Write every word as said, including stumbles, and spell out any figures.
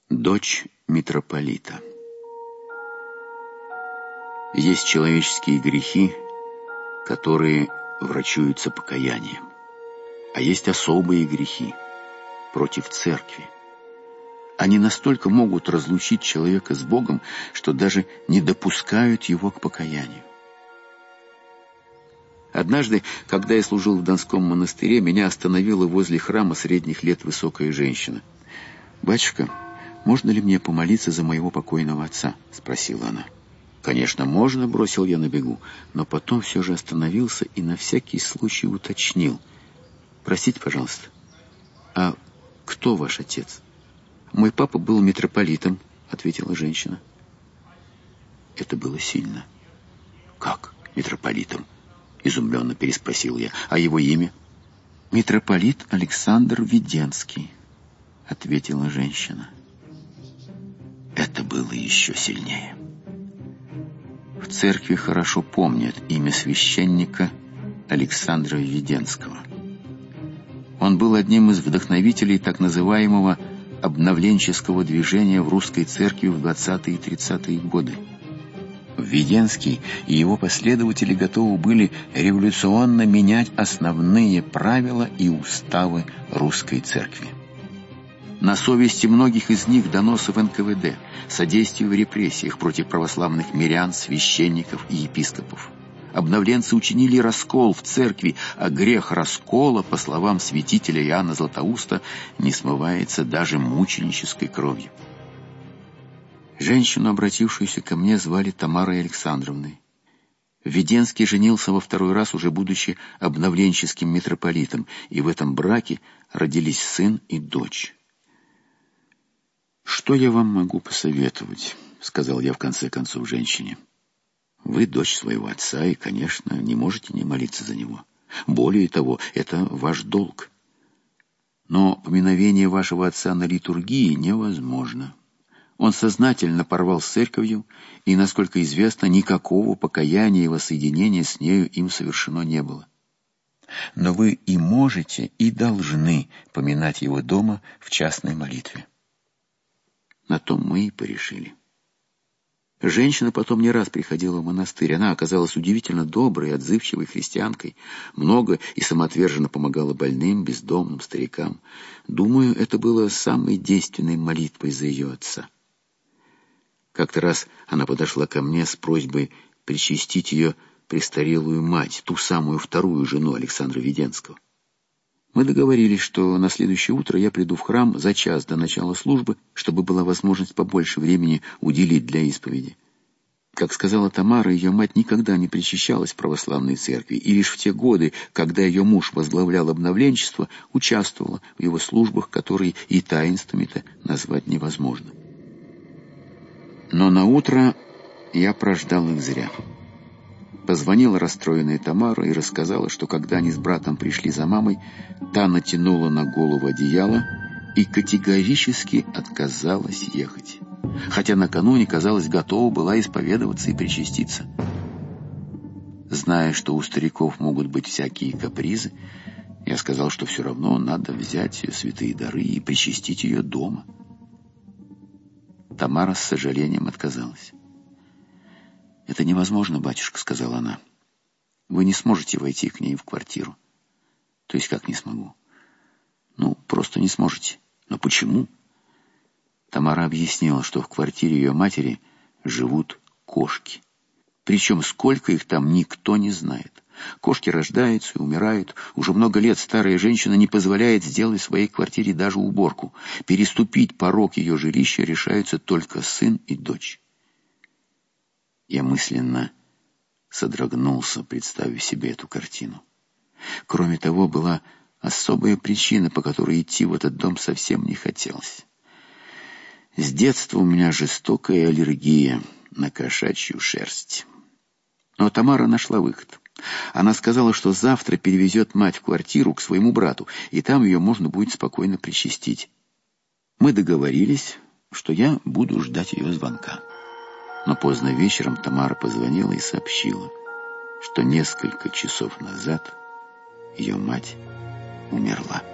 Дочь митрополита. Есть человеческие грехи, которые врачуются покаянием, а есть особые грехи против церкви. Они настолько могут разлучить человека с Богом, что даже не допускают его к покаянию. Однажды, когда я служил в Донском монастыре, меня остановила возле храма средних лет высокая женщина. «Батюшка, можно ли мне помолиться за моего покойного отца?» — спросила она. «Конечно, можно», — бросил я на бегу, но потом все же остановился и на всякий случай уточнил. «Простите, пожалуйста, а кто ваш отец?» «Мой папа был митрополитом», — ответила женщина. Это было сильно. «Как митрополитом?» — изумленно переспросил я. «А его имя?» «Митрополит Александр Веденский», — ответила женщина. Это было еще сильнее. В церкви хорошо помнят имя священника Александра Веденского. Он был одним из вдохновителей так называемого обновленческого движения в русской церкви в двадцатые и тридцатые годы. Веденский и его последователи готовы были революционно менять основные правила и уставы русской церкви. На совести многих из них доносы в эн ка вэ дэ, содействие в репрессиях против православных мирян, священников и епископов. Обновленцы учинили раскол в церкви, а грех раскола, по словам святителя Иоанна Златоуста, не смывается даже мученической кровью. Женщину, обратившуюся ко мне, звали Тамарой Александровной. Веденский женился во второй раз, уже будучи обновленческим митрополитом, и в этом браке родились сын и дочь. «Что я вам могу посоветовать?» — сказал я в конце концов женщине. «Вы дочь своего отца и, конечно, не можете не молиться за него. Более того, это ваш долг. Но поминовение вашего отца на литургии невозможно. Он сознательно порвал с церковью, и, насколько известно, никакого покаяния и воссоединения с нею им совершено не было. Но вы и можете, и должны поминать его дома в частной молитве». На том мы и порешили. Женщина потом не раз приходила в монастырь. Она оказалась удивительно доброй и отзывчивой христианкой. Много и самоотверженно помогала больным, бездомным, старикам. Думаю, это было самой действенной молитвой за ее отца. Как-то раз она подошла ко мне с просьбой причастить ее престарелую мать, ту самую вторую жену Александра Веденского. Мы договорились, что на следующее утро я приду в храм за час до начала службы, чтобы была возможность побольше времени уделить для исповеди. Как сказала Тамара, ее мать никогда не причащалась в православной церкви, и лишь в те годы, когда ее муж возглавлял обновленчество, участвовала в его службах, которые и таинствами-то назвать невозможно. Но на утро я прождал их зря. Позвонила расстроенная Тамара и рассказала, что когда они с братом пришли за мамой, та натянула на голову одеяло и категорически отказалась ехать. Хотя накануне, казалось, готова была исповедоваться и причаститься. Зная, что у стариков могут быть всякие капризы, я сказал, что все равно надо взять святые дары и причастить ее дома. Тамара с сожалением отказалась. «Это невозможно, батюшка», — сказала она. «Вы не сможете войти к ней в квартиру». «То есть как не смогу?» «Ну, просто не сможете». «Но почему?» Тамара объяснила, что в квартире ее матери живут кошки. Причем сколько их там, никто не знает. Кошки рождаются и умирают. Уже много лет старая женщина не позволяет сделать в своей квартире даже уборку. Переступить порог ее жилища решаются только сын и дочь. Я мысленно содрогнулся, представив себе эту картину. Кроме того, была особая причина, по которой идти в этот дом совсем не хотелось. С детства у меня жестокая аллергия на кошачью шерсть. Но Тамара нашла выход. Она сказала, что завтра перевезет мать в квартиру к своему брату, и там ее можно будет спокойно причастить. Мы договорились, что я буду ждать ее звонка. Но поздно вечером Тамара позвонила и сообщила, что несколько часов назад ее мать умерла.